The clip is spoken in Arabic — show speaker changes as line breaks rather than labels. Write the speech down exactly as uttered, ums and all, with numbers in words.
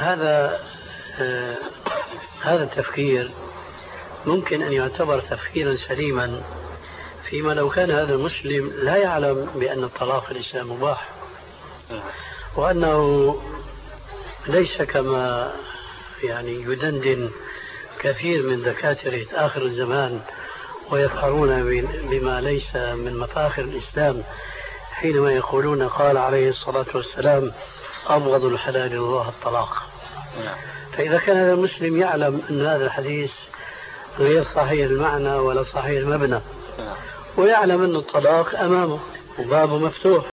هذا آه هذا التفكير ممكن أن يعتبر تفكيرا سليما فيما لو كان هذا المسلم لا يعلم بأن الطلاق في الإسلام مباح، وأنه ليس كما يعني يدندن كثير من دكاترة آخر الزمان ويفخرون بما ليس من مفاخر الإسلام حينما يقولون قال عليه الصلاة والسلام أبغض الحلال إلى الله الطلاق. فإذا كان هذا المسلم يعلم أن هذا الحديث غير صحيح المعنى ولا صحيح المبنى، ويعلم أن الطلاق أمامه وبابه مفتوح،